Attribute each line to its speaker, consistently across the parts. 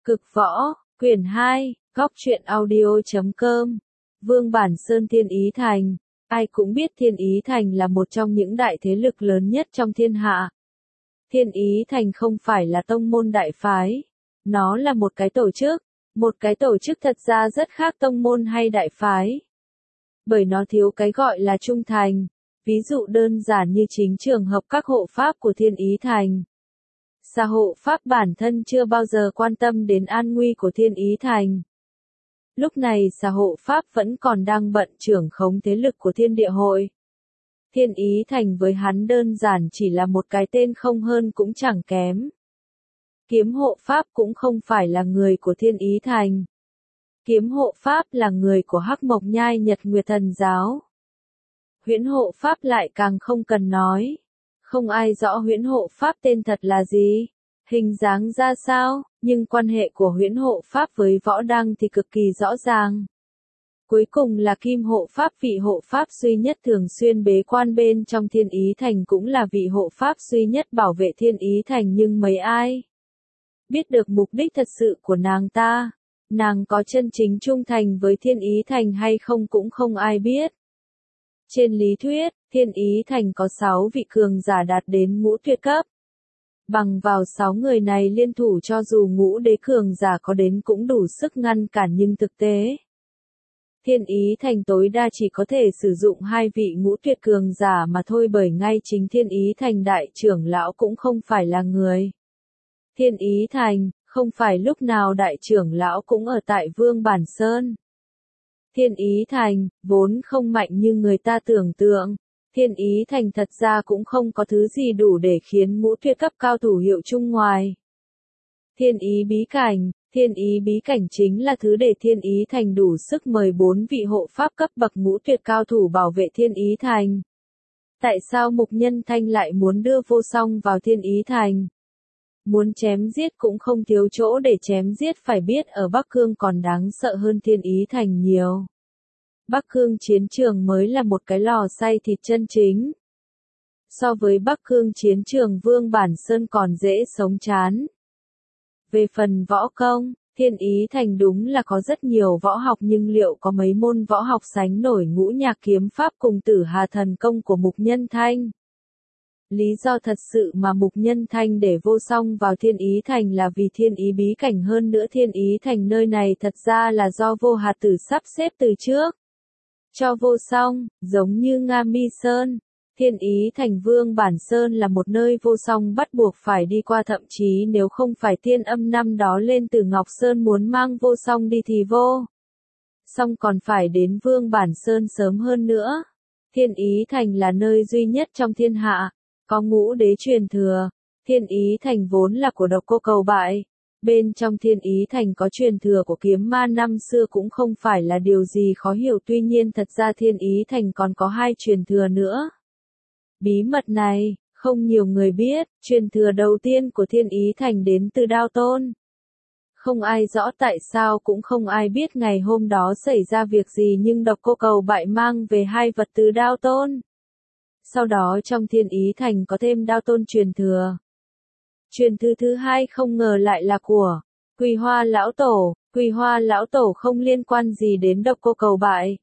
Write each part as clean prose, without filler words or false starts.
Speaker 1: Cực võ, quyển 2, góc truyện audio.com. Vương Bản Sơn Thiên Ý Thành. Ai cũng biết Thiên Ý Thành là một trong những đại thế lực lớn nhất trong thiên hạ. Thiên Ý Thành không phải là tông môn đại phái. Nó là một cái tổ chức thật ra rất khác tông môn hay đại phái. Bởi nó thiếu cái gọi là trung thành. Ví dụ đơn giản như chính trường hợp các hộ pháp của Thiên Ý Thành. Xa hộ pháp bản thân chưa bao giờ quan tâm đến an nguy của Thiên Ý Thành. Lúc này xa hộ pháp vẫn còn đang bận trưởng khống thế lực của Thiên Địa Hội. Thiên Ý Thành với hắn đơn giản chỉ là một cái tên không hơn cũng chẳng kém. Kiếm hộ pháp cũng không phải là người của Thiên Ý Thành. Kiếm hộ pháp là người của Hắc Mộc Nhai Nhật Nguyệt Thần Giáo. Huyễn hộ pháp lại càng không cần nói. Không ai rõ huyễn hộ pháp tên thật là gì, hình dáng ra sao, nhưng quan hệ của huyễn hộ pháp với võ đăng thì cực kỳ rõ ràng. Cuối cùng là kim hộ pháp, vị hộ pháp duy nhất thường xuyên bế quan bên trong Thiên Ý Thành, cũng là vị hộ pháp duy nhất bảo vệ Thiên Ý Thành, nhưng mấy ai biết được mục đích thật sự của nàng ta, nàng có chân chính trung thành với Thiên Ý Thành hay không cũng không ai biết. Trên lý thuyết, Thiên Ý Thành có 6 vị cường giả đạt đến ngũ tuyệt cấp. Bằng vào 6 người này liên thủ, cho dù ngũ đế cường giả có đến cũng đủ sức ngăn cản, nhưng thực tế Thiên Ý Thành tối đa chỉ có thể sử dụng 2 vị ngũ tuyệt cường giả mà thôi, bởi ngay chính Thiên Ý Thành đại trưởng lão cũng không phải là người Thiên Ý Thành, không phải lúc nào đại trưởng lão cũng ở tại Vương Bản Sơn. Thiên Ý Thành, vốn không mạnh như người ta tưởng tượng. Thiên Ý Thành thật ra cũng không có thứ gì đủ để khiến ngũ tuyệt cấp cao thủ hiệu chung ngoài Thiên Ý Bí Cảnh. Thiên Ý Bí Cảnh chính là thứ để Thiên Ý Thành đủ sức mời 4 vị hộ pháp cấp bậc ngũ tuyệt cao thủ bảo vệ Thiên Ý Thành. Tại sao Mục Nhân Thanh lại muốn đưa Vô Song vào Thiên Ý Thành? Muốn chém giết cũng không thiếu chỗ để chém giết, phải biết ở Bắc Cương còn đáng sợ hơn Thiên Ý Thành nhiều. Bắc Cương chiến trường mới là một cái lò xay thịt chân chính. So với Bắc Cương chiến trường, Vương Bản Sơn còn dễ sống chán. Về phần võ công, Thiên Ý Thành đúng là có rất nhiều võ học, nhưng liệu có mấy môn võ học sánh nổi Ngũ Nhạc Kiếm Pháp cùng Tử Hà Thần Công của Mục Nhân Thanh? Lý do thật sự mà Mục Nhân Thanh để Vô Song vào Thiên Ý Thành là vì Thiên Ý Bí Cảnh, hơn nữa Thiên Ý Thành nơi này thật ra là do Vô Hà Tử sắp xếp từ trước cho Vô Song, giống như Nga Mi Sơn. Thiên Ý Thành Vương Bản Sơn là một nơi Vô Song bắt buộc phải đi qua, thậm chí nếu không phải Thiên Âm năm đó lên từ Ngọc Sơn muốn mang Vô Song đi thì Vô Song còn phải đến Vương Bản Sơn sớm hơn nữa. Thiên Ý Thành là nơi duy nhất trong thiên hạ có ngũ đế truyền thừa. Thiên Ý Thành vốn là của Độc Cô Cầu Bại. Bên trong Thiên Ý Thành có truyền thừa của kiếm ma năm xưa cũng không phải là điều gì khó hiểu, tuy nhiên thật ra Thiên Ý Thành còn có 2 truyền thừa nữa. Bí mật này, không nhiều người biết. Truyền thừa đầu tiên của Thiên Ý Thành đến từ Đao Tôn. Không ai rõ tại sao, cũng không ai biết ngày hôm đó xảy ra việc gì, nhưng Độc Cô Cầu Bại mang về 2 vật từ Đao Tôn. Sau đó trong Thiên Ý Thành có thêm Đao Tôn truyền thừa. Truyền thừa thứ 2 không ngờ lại là của Quỳ Hoa Lão Tổ. Quỳ Hoa Lão Tổ không liên quan gì đến Độc Cô Cầu Bại.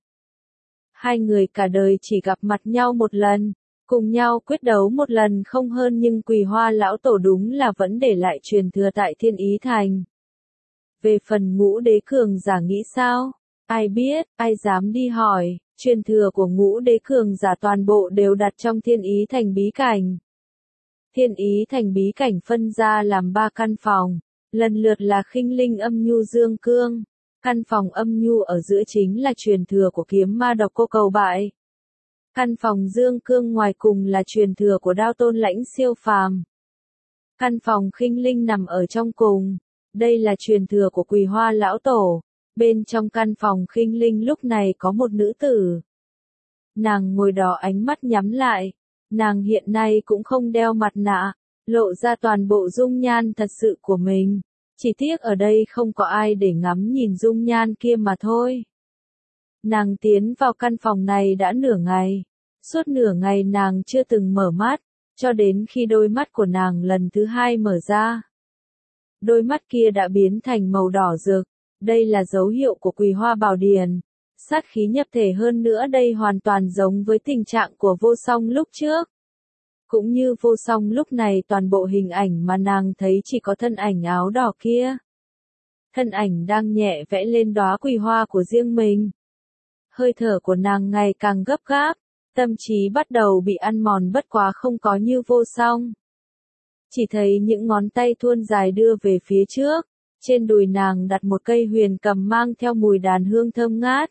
Speaker 1: 2 người cả đời chỉ gặp mặt nhau một lần, cùng nhau quyết đấu một lần không hơn, nhưng Quỳ Hoa Lão Tổ đúng là vẫn để lại truyền thừa tại Thiên Ý Thành. Về phần ngũ đế cường giả nghĩ sao? Ai biết, ai dám đi hỏi. Truyền thừa của ngũ đế cường giả toàn bộ đều đặt trong Thiên Ý Thành Bí Cảnh. Thiên Ý Thành Bí Cảnh phân ra làm 3 căn phòng, lần lượt là Khinh Linh, Âm Nhu, Dương Cương. Căn phòng Âm Nhu ở giữa chính là truyền thừa của kiếm ma Độc Cô Cầu Bại. Căn phòng Dương Cương ngoài cùng là truyền thừa của Đao Tôn Lãnh Siêu Phàm. Căn phòng Khinh Linh nằm ở trong cùng, đây là truyền thừa của Quỳ Hoa Lão Tổ. Bên trong căn phòng Khinh Linh lúc này có một nữ tử. Nàng ngồi đó ánh mắt nhắm lại. Nàng hiện nay cũng không đeo mặt nạ, lộ ra toàn bộ dung nhan thật sự của mình. Chỉ tiếc ở đây không có ai để ngắm nhìn dung nhan kia mà thôi. Nàng tiến vào căn phòng này đã nửa ngày. Suốt nửa ngày nàng chưa từng mở mắt, cho đến khi đôi mắt của nàng lần thứ 2 mở ra. Đôi mắt kia đã biến thành màu đỏ rực, đây là dấu hiệu của Quỳ Hoa Bảo Điển. Sát khí nhập thể hơn nữa, đây hoàn toàn giống với tình trạng của Vô Song lúc trước. Cũng như Vô Song lúc này, toàn bộ hình ảnh mà nàng thấy chỉ có thân ảnh áo đỏ kia. Thân ảnh đang nhẹ vẽ lên đóa quỳ hoa của riêng mình. Hơi thở của nàng ngày càng gấp gáp, tâm trí bắt đầu bị ăn mòn, bất quá không có như Vô Song. Chỉ thấy những ngón tay thuôn dài đưa về phía trước, trên đùi nàng đặt một cây huyền cầm mang theo mùi đàn hương thơm ngát.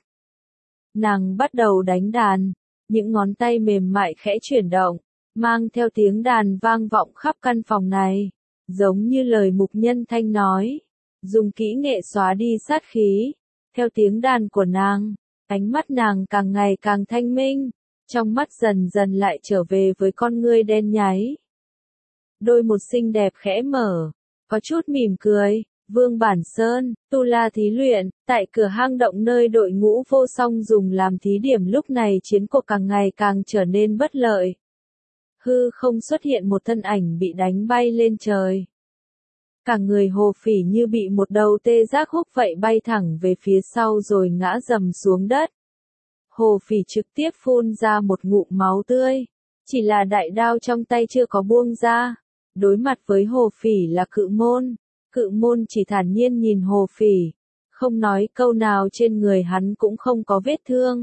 Speaker 1: Nàng bắt đầu đánh đàn, những ngón tay mềm mại khẽ chuyển động, mang theo tiếng đàn vang vọng khắp căn phòng này, giống như lời mục nhân thanh nói, dùng kỹ nghệ xóa đi sát khí. Theo tiếng đàn của nàng, ánh mắt nàng càng ngày càng thanh minh, trong mắt dần dần lại trở về với con ngươi đen nháy. Đôi một xinh đẹp khẽ mở, có chút mỉm cười. Vương Bản Sơn, Tu La thí luyện, tại cửa hang động nơi đội ngũ Vô Song dùng làm thí điểm, lúc này chiến cuộc càng ngày càng trở nên bất lợi. Hư không xuất hiện một thân ảnh bị đánh bay lên trời. Cả người Hồ Phỉ như bị một đầu tê giác húc vậy bay thẳng về phía sau rồi ngã rầm xuống đất. Hồ Phỉ trực tiếp phun ra một ngụm máu tươi, chỉ là đại đao trong tay chưa có buông ra. Đối mặt với Hồ Phỉ là Cự Môn. Cự Môn chỉ thản nhiên nhìn Hồ Phỉ, không nói câu nào, trên người hắn cũng không có vết thương.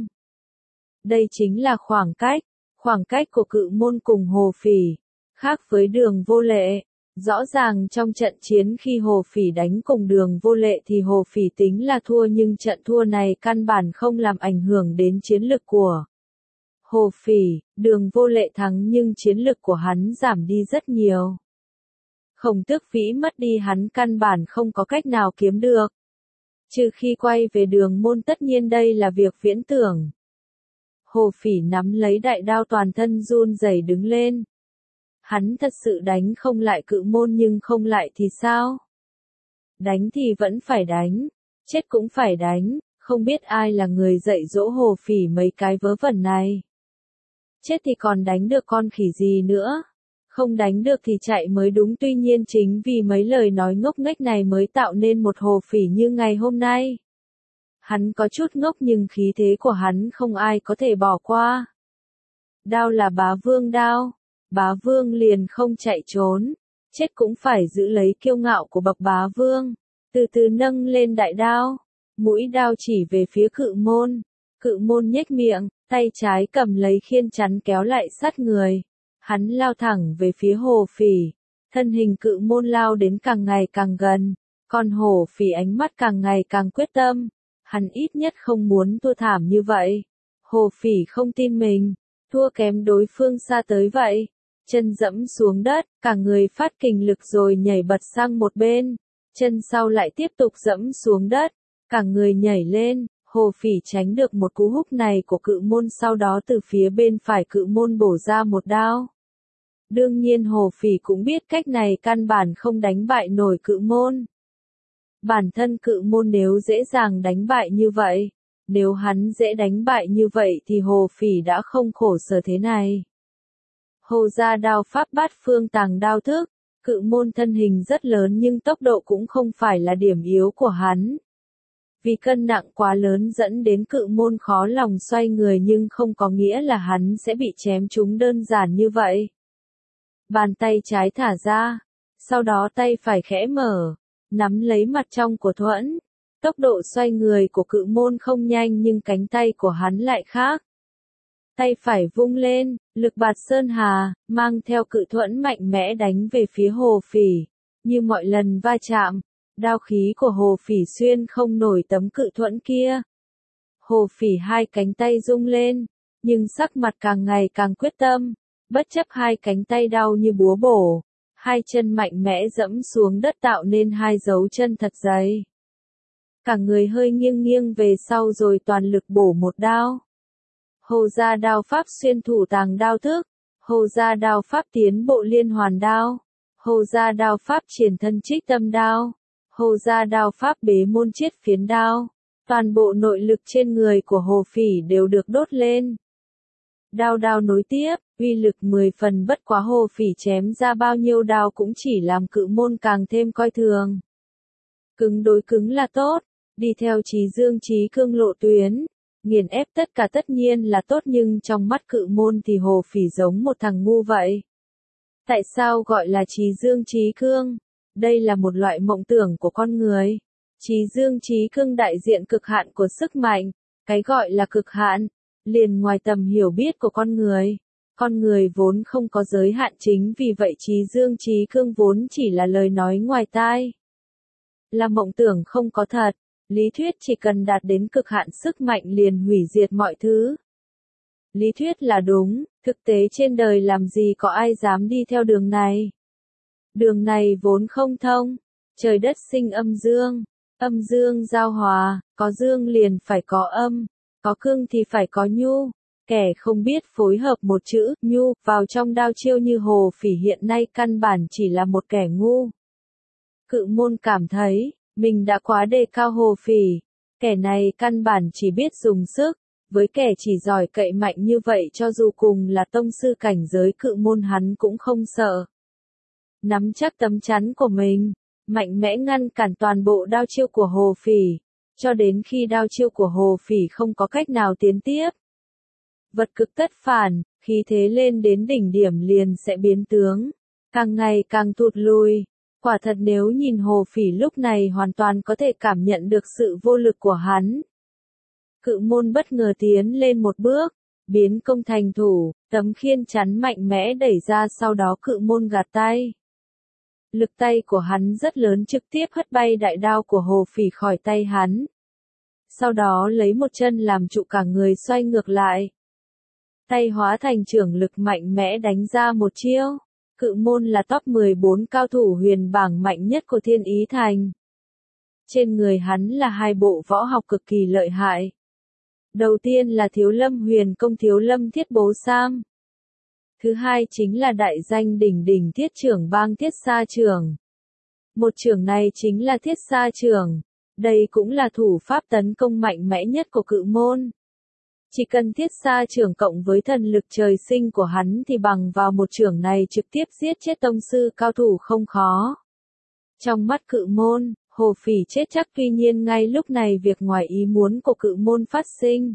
Speaker 1: Đây chính là khoảng cách của Cự Môn cùng Hồ Phỉ, khác với Đường Vô Lệ. Rõ ràng trong trận chiến khi Hồ Phỉ đánh cùng Đường Vô Lệ thì Hồ Phỉ tính là thua, nhưng trận thua này căn bản không làm ảnh hưởng đến chiến lực của Hồ Phỉ. Đường Vô Lệ thắng nhưng chiến lực của hắn giảm đi rất nhiều. Khổng Tước Vĩ mất đi hắn căn bản không có cách nào kiếm được. Trừ khi quay về Đường Môn, tất nhiên đây là việc viễn tưởng. Hồ Phỉ nắm lấy đại đao, toàn thân run rẩy đứng lên. Hắn thật sự đánh không lại Cự Môn, nhưng không lại thì sao? Đánh thì vẫn phải đánh, chết cũng phải đánh, không biết ai là người dạy dỗ Hồ Phỉ mấy cái vớ vẩn này. Chết thì còn đánh được con khỉ gì nữa? Không đánh được thì chạy mới đúng, tuy nhiên chính vì mấy lời nói ngốc nghếch này mới tạo nên một Hồ Phỉ như ngày hôm nay. Hắn có chút ngốc nhưng khí thế của hắn không ai có thể bỏ qua. Đao là Bá Vương đao, Bá Vương liền không chạy trốn, chết cũng phải giữ lấy kiêu ngạo của bậc Bá Vương. Từ từ nâng lên đại đao, mũi đao chỉ về phía Cự Môn. Cự Môn nhếch miệng, tay trái cầm lấy khiên chắn kéo lại sát người. Hắn lao thẳng về phía Hồ Phỉ, thân hình Cự Môn lao đến càng ngày càng gần, còn Hồ Phỉ ánh mắt càng ngày càng quyết tâm, hắn ít nhất không muốn thua thảm như vậy. Hồ Phỉ không tin mình, thua kém đối phương xa tới vậy, chân dẫm xuống đất, cả người phát kình lực rồi nhảy bật sang một bên, chân sau lại tiếp tục dẫm xuống đất, cả người nhảy lên. Hồ Phỉ tránh được một cú húc này của Cự Môn, sau đó từ phía bên phải Cự Môn bổ ra một đao. Đương nhiên Hồ Phỉ cũng biết cách này căn bản không đánh bại nổi Cự Môn. Bản thân Cự Môn nếu dễ dàng đánh bại như vậy, nếu hắn dễ đánh bại như vậy thì Hồ Phỉ đã không khổ sở thế này. Hồ gia đao pháp Bát Phương Tàng đao thức, Cự Môn thân hình rất lớn nhưng tốc độ cũng không phải là điểm yếu của hắn. Vì cân nặng quá lớn dẫn đến Cự Môn khó lòng xoay người, nhưng không có nghĩa là hắn sẽ bị chém trúng đơn giản như vậy. Bàn tay trái thả ra, sau đó tay phải khẽ mở, nắm lấy mặt trong của Thuẫn. Tốc độ xoay người của Cự Môn không nhanh nhưng cánh tay của hắn lại khác. Tay phải vung lên, lực bạt sơn hà, mang theo Cự Thuẫn mạnh mẽ đánh về phía Hồ Phỉ. Như mọi lần va chạm, đao khí của Hồ Phỉ xuyên không nổi tấm Cự Thuẫn kia. Hồ Phỉ hai cánh tay rung lên, nhưng sắc mặt càng ngày càng quyết tâm, bất chấp hai cánh tay đau như búa bổ, hai chân mạnh mẽ dẫm xuống đất tạo nên hai dấu chân thật dày. Cả người hơi nghiêng nghiêng về sau rồi toàn lực bổ một đao. Hồ gia đao pháp xuyên thủ tàng đao thức, Hồ gia đao pháp tiến bộ liên hoàn đao, Hồ gia đao pháp triển thân trích tâm đao, Hồ gia đao pháp bế môn chiết phiến đao. Toàn bộ nội lực trên người của Hồ Phỉ đều được đốt lên. Đao đao nối tiếp, uy lực 10 phần, bất quá Hồ Phỉ chém ra bao nhiêu đao cũng chỉ làm Cự Môn càng thêm coi thường. Cứng đối cứng là tốt, đi theo Chí Dương Chí Cương lộ tuyến, nghiền ép tất cả tất nhiên là tốt, nhưng trong mắt Cự Môn thì Hồ Phỉ giống một thằng ngu vậy. Tại sao gọi là Chí Dương Chí Cương? Đây là một loại mộng tưởng của con người. Chí Dương Chí Cương đại diện cực hạn của sức mạnh, cái gọi là cực hạn, liền ngoài tầm hiểu biết của con người. Con người vốn không có giới hạn, chính vì vậy Chí Dương Chí Cương vốn chỉ là lời nói ngoài tai. Là mộng tưởng không có thật, lý thuyết chỉ cần đạt đến cực hạn sức mạnh liền hủy diệt mọi thứ. Lý thuyết là đúng, thực tế trên đời làm gì có ai dám đi theo đường này. Đường này vốn không thông, trời đất sinh âm dương giao hòa, có dương liền phải có âm, có cương thì phải có nhu. Kẻ không biết phối hợp một chữ nhu vào trong đao chiêu như Hồ Phỉ hiện nay căn bản chỉ là một kẻ ngu. Cự Môn cảm thấy, mình đã quá đề cao Hồ Phỉ. Kẻ này căn bản chỉ biết dùng sức, với kẻ chỉ giỏi cậy mạnh như vậy cho dù cùng là tông sư cảnh giới Cự Môn hắn cũng không sợ. Nắm chắc tấm chắn của mình, mạnh mẽ ngăn cản toàn bộ đao chiêu của Hồ Phỉ, cho đến khi đao chiêu của Hồ Phỉ không có cách nào tiến tiếp. Vật cực tất phản, khí thế lên đến đỉnh điểm liền sẽ biến tướng, càng ngày càng thụt lùi. Quả thật nếu nhìn Hồ Phỉ lúc này hoàn toàn có thể cảm nhận được sự vô lực của hắn. Cự Môn bất ngờ tiến lên một bước, biến công thành thủ, tấm khiên chắn mạnh mẽ đẩy ra, sau đó Cự Môn gạt tay. Lực tay của hắn rất lớn, trực tiếp hất bay đại đao của Hồ Phỉ khỏi tay hắn. Sau đó lấy một chân làm trụ, cả người xoay ngược lại. Tay hóa thành chưởng lực mạnh mẽ đánh ra một chiêu. Cự Môn là top 14 cao thủ huyền bảng mạnh nhất của Thiên Ý Thành. Trên người hắn là hai bộ võ học cực kỳ lợi hại. Đầu tiên là Thiếu Lâm Huyền Công Thiếu Lâm Thiết Bố Sam. Thứ hai chính là đại danh đỉnh đỉnh Thiết Chưởng Bang Thiết Sa Chưởng. Một chưởng này chính là Thiết Sa Chưởng. Đây cũng là thủ pháp tấn công mạnh mẽ nhất của Cự Môn. Chỉ cần Thiết Sa Chưởng cộng với thần lực trời sinh của hắn thì bằng vào một chưởng này trực tiếp giết chết tông sư cao thủ không khó. Trong mắt Cự Môn, Hồ Phỉ chết chắc, tuy nhiên ngay lúc này việc ngoài ý muốn của Cự Môn phát sinh.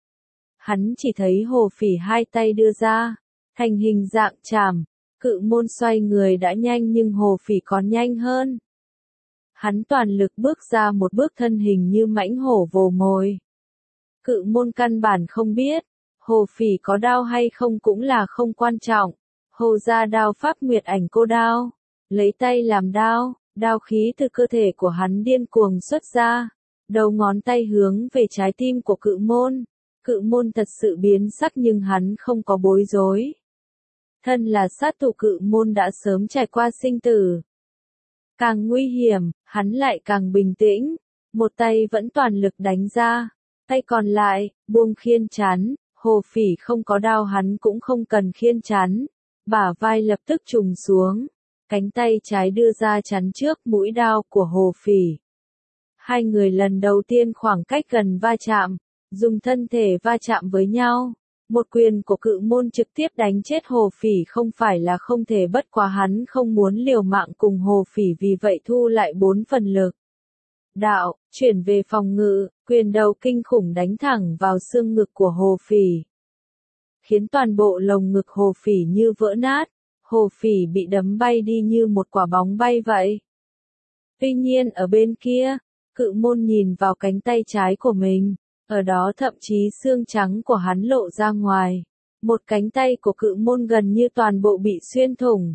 Speaker 1: Hắn chỉ thấy Hồ Phỉ hai tay đưa ra, thành hình dạng chàm, Cự Môn xoay người đã nhanh nhưng Hồ Phỉ còn nhanh hơn. Hắn toàn lực bước ra một bước, thân hình như mãnh hổ vồ mồi. Cự Môn căn bản không biết, Hồ Phỉ có đao hay không cũng là không quan trọng. Hồ ra đao pháp Nguyệt Ảnh Cô Đao, lấy tay làm đao, đao khí từ cơ thể của hắn điên cuồng xuất ra, đầu ngón tay hướng về trái tim của Cự Môn. Cự Môn thật sự biến sắc nhưng hắn không có bối rối. Thân là sát thủ, Cự Môn đã sớm trải qua sinh tử. Càng nguy hiểm, hắn lại càng bình tĩnh, một tay vẫn toàn lực đánh ra. Tay còn lại, buông khiên chắn, Hồ Phỉ không có đao hắn cũng không cần khiên chắn. Bả vai lập tức trùng xuống, cánh tay trái đưa ra chắn trước mũi đao của Hồ Phỉ. Hai người lần đầu tiên khoảng cách gần va chạm, dùng thân thể va chạm với nhau. Một quyền của Cự Môn trực tiếp đánh chết Hồ Phỉ không phải là không thể, bất quá hắn không muốn liều mạng cùng Hồ Phỉ vì vậy thu lại 4 phần lực. Đạo, chuyển về phòng ngự, quyền đầu kinh khủng đánh thẳng vào xương ngực của Hồ Phỉ. Khiến toàn bộ lồng ngực Hồ Phỉ như vỡ nát, Hồ Phỉ bị đấm bay đi như một quả bóng bay vậy. Tuy nhiên ở bên kia, Cự Môn nhìn vào cánh tay trái của mình, ở đó thậm chí xương trắng của hắn lộ ra ngoài. Một cánh tay của Cự Môn gần như toàn bộ bị xuyên thủng.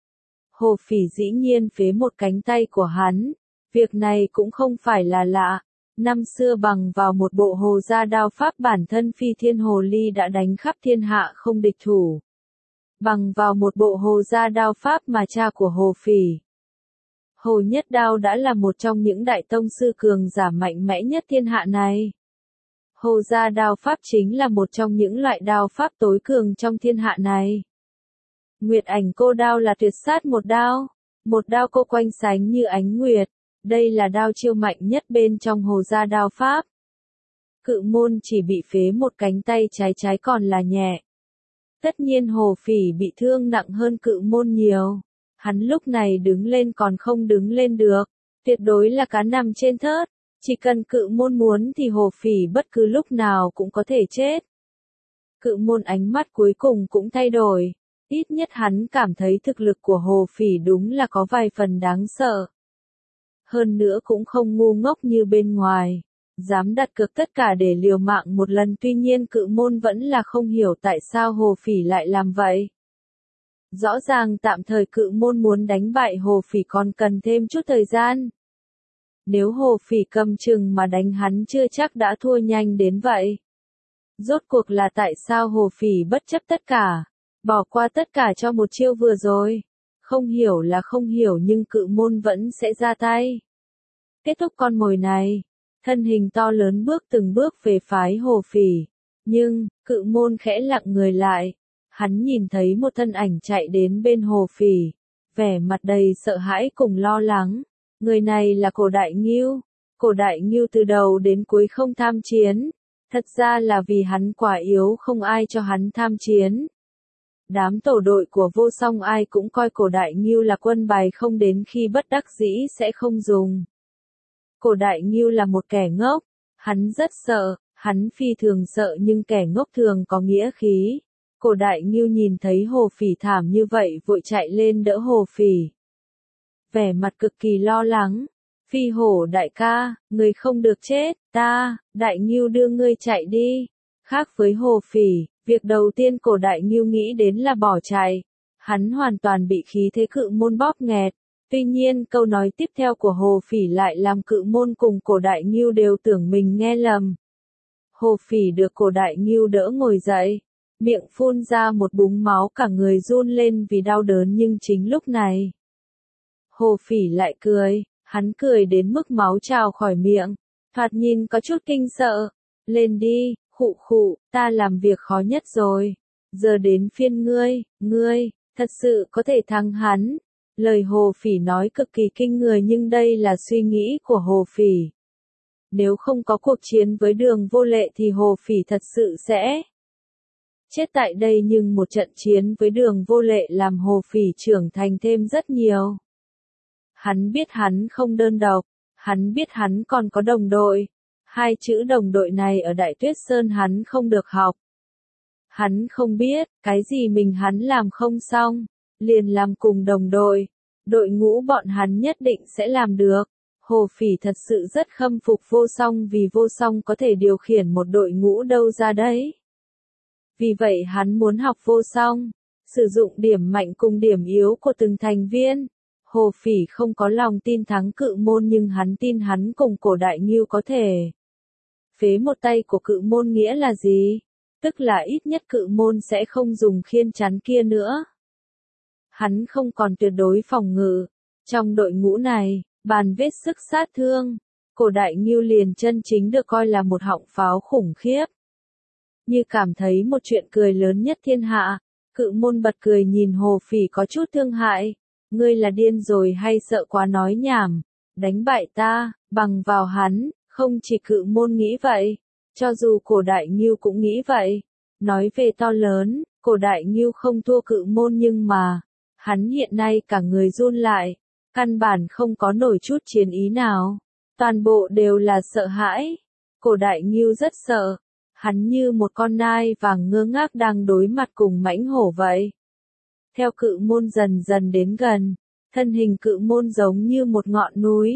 Speaker 1: Hồ Phỉ dĩ nhiên phế một cánh tay của hắn. Việc này cũng không phải là lạ. Năm xưa bằng vào một bộ Hồ gia đao pháp bản thân Phi Thiên Hồ Ly đã đánh khắp thiên hạ không địch thủ. Bằng vào một bộ Hồ gia đao pháp mà cha của Hồ Phỉ, Hồ Nhất Đao đã là một trong những đại tông sư cường giả mạnh mẽ nhất thiên hạ này. Hồ gia đao pháp chính là một trong những loại đao pháp tối cường trong thiên hạ này. Nguyệt Ảnh Cô Đao là tuyệt sát một đao cô quanh sánh như ánh nguyệt. Đây là đao chiêu mạnh nhất bên trong Hồ gia đao pháp. Cự Môn chỉ bị phế một cánh tay trái còn là nhẹ. Tất nhiên Hồ Phỉ bị thương nặng hơn Cự Môn nhiều. Hắn lúc này đứng lên còn không đứng lên được, tuyệt đối là cá nằm trên thớt. Chỉ cần Cự Môn muốn thì Hồ Phỉ bất cứ lúc nào cũng có thể chết. Cự Môn ánh mắt cuối cùng cũng thay đổi. Ít nhất hắn cảm thấy thực lực của Hồ Phỉ đúng là có vài phần đáng sợ. Hơn nữa cũng không ngu ngốc như bên ngoài. Dám đặt cược tất cả để liều mạng một lần, tuy nhiên Cự Môn vẫn là không hiểu tại sao Hồ Phỉ lại làm vậy. Rõ ràng tạm thời Cự Môn muốn đánh bại Hồ Phỉ còn cần thêm chút thời gian. Nếu Hồ Phỉ cầm chừng mà đánh hắn chưa chắc đã thua nhanh đến vậy. Rốt cuộc là tại sao Hồ Phỉ bất chấp tất cả, bỏ qua tất cả cho một chiêu vừa rồi. Không hiểu là không hiểu nhưng Cự Môn vẫn sẽ ra tay. Kết thúc con mồi này, thân hình to lớn bước từng bước về phái Hồ Phỉ. Nhưng, Cự Môn khẽ lặng người lại. Hắn nhìn thấy một thân ảnh chạy đến bên Hồ Phỉ. Vẻ mặt đầy sợ hãi cùng lo lắng. Người này là Cổ Đại Ngưu. Cổ Đại Ngưu từ đầu đến cuối không tham chiến. Thật ra là vì hắn quá yếu không ai cho hắn tham chiến. Đám tổ đội của Vô Song ai cũng coi Cổ Đại Ngưu là quân bài không đến khi bất đắc dĩ sẽ không dùng. Cổ Đại Ngưu là một kẻ ngốc. Hắn rất sợ, hắn phi thường sợ nhưng kẻ ngốc thường có nghĩa khí. Cổ Đại Ngưu nhìn thấy Hồ Phỉ thảm như vậy vội chạy lên đỡ Hồ Phỉ. Vẻ mặt cực kỳ lo lắng. Phi Hổ đại ca, ngươi không được chết, Đại Ngưu đưa ngươi chạy đi. Khác với Hồ Phỉ, việc đầu tiên Cổ Đại Ngưu nghĩ đến là bỏ chạy. Hắn hoàn toàn bị khí thế Cự Môn bóp nghẹt. Tuy nhiên câu nói tiếp theo của Hồ Phỉ lại làm Cự Môn cùng Cổ Đại Ngưu đều tưởng mình nghe lầm. Hồ Phỉ được Cổ Đại Ngưu đỡ ngồi dậy. Miệng phun ra một búng máu cả người run lên vì đau đớn nhưng chính lúc này. Hồ Phỉ lại cười, hắn cười đến mức máu trào khỏi miệng, thoạt nhìn có chút kinh sợ. Lên đi, khụ khụ, ta làm việc khó nhất rồi. Giờ đến phiên ngươi, thật sự có thể thắng hắn. Lời Hồ Phỉ nói cực kỳ kinh người nhưng đây là suy nghĩ của Hồ Phỉ. Nếu không có cuộc chiến với Đường Vô Lệ thì Hồ Phỉ thật sự sẽ chết tại đây nhưng một trận chiến với Đường Vô Lệ làm Hồ Phỉ trưởng thành thêm rất nhiều. Hắn biết hắn không đơn độc, hắn biết hắn còn có đồng đội. Hai chữ đồng đội này ở Đại Tuyết Sơn hắn không được học. Hắn không biết, cái gì mình hắn làm không xong, liền làm cùng đồng đội. Đội ngũ bọn hắn nhất định sẽ làm được. Hồ Phỉ thật sự rất khâm phục Vô Song vì Vô Song có thể điều khiển một đội ngũ đâu ra đấy. Vì vậy hắn muốn học Vô Song, sử dụng điểm mạnh cùng điểm yếu của từng thành viên. Hồ Phỉ không có lòng tin thắng Cự Môn nhưng hắn tin hắn cùng Cổ Đại Ngưu có thể phế một tay của Cự Môn nghĩa là gì? Tức là ít nhất Cự Môn sẽ không dùng khiên chắn kia nữa. Hắn không còn tuyệt đối phòng ngự. Trong đội ngũ này, bàn vết sức sát thương, Cổ Đại Ngưu liền chân chính được coi là một họng pháo khủng khiếp. Như cảm thấy một chuyện cười lớn nhất thiên hạ, Cự Môn bật cười nhìn Hồ Phỉ có chút thương hại. Ngươi là điên rồi hay sợ quá nói nhảm, đánh bại ta, bằng vào hắn, không chỉ Cự Môn nghĩ vậy, cho dù Cổ Đại Ngưu cũng nghĩ vậy. Nói về to lớn, Cổ Đại Ngưu không thua Cự Môn nhưng mà, hắn hiện nay cả người run lại, căn bản không có nổi chút chiến ý nào, toàn bộ đều là sợ hãi. Cổ Đại Ngưu rất sợ, hắn như một con nai vàng ngơ ngác đang đối mặt cùng mãnh hổ vậy. Theo Cự Môn dần dần đến gần, thân hình Cự Môn giống như một ngọn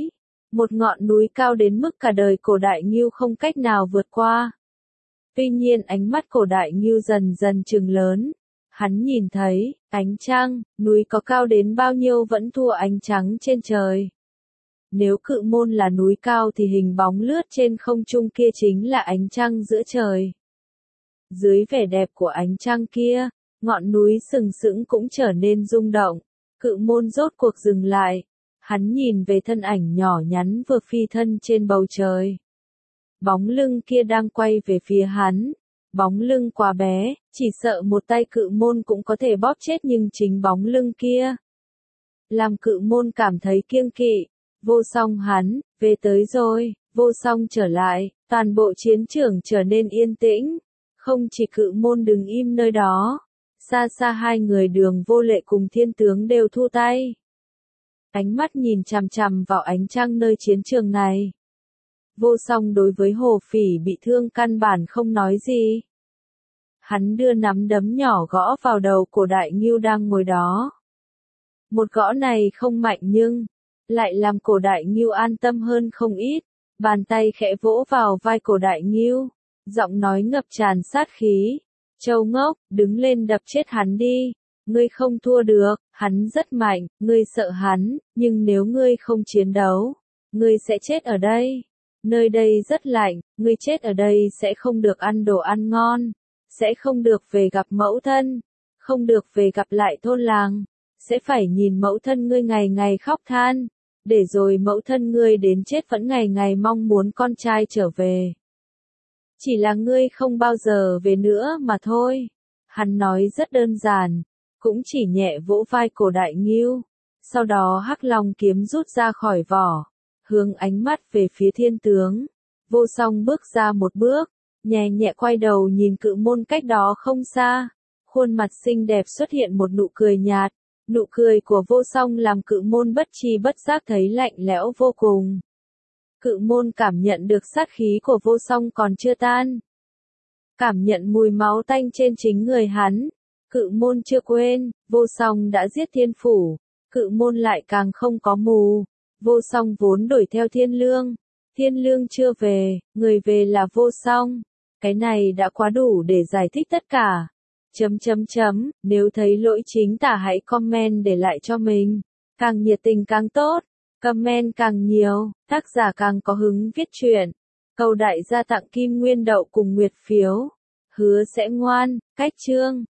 Speaker 1: núi cao đến mức cả đời Cổ Đại Ngưu không cách nào vượt qua. Tuy nhiên ánh mắt Cổ Đại Ngưu dần dần trừng lớn, hắn nhìn thấy, ánh trăng, núi có cao đến bao nhiêu vẫn thua ánh trắng trên trời. Nếu Cự Môn là núi cao thì hình bóng lướt trên không trung kia chính là ánh trăng giữa trời. Dưới vẻ đẹp của ánh trăng kia, ngọn núi sừng sững cũng trở nên rung động. Cự Môn rốt cuộc dừng lại. Hắn nhìn về thân ảnh nhỏ nhắn vừa phi thân trên bầu trời. Bóng lưng kia đang quay về phía hắn. Bóng lưng quá bé, chỉ sợ một tay Cự Môn cũng có thể bóp chết nhưng chính bóng lưng kia làm Cự Môn cảm thấy kiêng kỵ. Vô Song hắn, về tới rồi, Vô Song trở lại, toàn bộ chiến trường trở nên yên tĩnh. Không chỉ Cự Môn đứng im nơi đó, Xa xa hai người Đường Vô Lệ cùng Thiên Tướng đều thu tay. Ánh mắt nhìn chằm chằm vào ánh trăng nơi chiến trường này. Vô Song đối với Hồ Phỉ bị thương căn bản không nói gì. Hắn đưa nắm đấm nhỏ gõ vào đầu Cổ Đại Ngưu đang ngồi đó. Một gõ này không mạnh nhưng lại làm Cổ Đại Ngưu an tâm hơn không ít. Bàn tay khẽ vỗ vào vai Cổ Đại Ngưu, giọng nói ngập tràn sát khí. Châu ngốc, đứng lên đập chết hắn đi. Ngươi không thua được, hắn rất mạnh, ngươi sợ hắn, nhưng nếu ngươi không chiến đấu, ngươi sẽ chết ở đây. Nơi đây rất lạnh, ngươi chết ở đây sẽ không được ăn đồ ăn ngon, sẽ không được về gặp mẫu thân, không được về gặp lại thôn làng, sẽ phải nhìn mẫu thân ngươi ngày ngày khóc than, để rồi mẫu thân ngươi đến chết vẫn ngày ngày mong muốn con trai trở về. Chỉ là ngươi không bao giờ về nữa mà thôi. Hắn nói rất đơn giản, cũng chỉ nhẹ vỗ vai Cổ Đại Ngưu. Sau đó Hắc Long kiếm rút ra khỏi vỏ, hướng ánh mắt về phía Thiên Tướng. Vô Song bước ra một bước, nhẹ nhẹ quay đầu nhìn Cự Môn cách đó không xa. Khuôn mặt xinh đẹp xuất hiện một nụ cười nhạt. Nụ cười của Vô Song làm Cự Môn bất tri bất giác thấy lạnh lẽo vô cùng. Cự Môn cảm nhận được sát khí của Vô Song còn chưa tan. Cảm nhận mùi máu tanh trên chính người hắn. Cự Môn chưa quên, Vô Song đã giết Thiên Phủ. Cự Môn lại càng không có mù. Vô Song vốn đuổi theo Thiên Lương. Thiên Lương chưa về, người về là Vô Song. Cái này đã quá đủ để giải thích tất cả. Nếu thấy lỗi chính tả hãy comment để lại cho mình. Càng nhiệt tình càng tốt. Comment càng nhiều, tác giả càng có hứng viết truyện. Cầu đại gia tặng Kim Nguyên Đậu cùng Nguyệt Phiếu. Hứa sẽ ngoan, cách chương.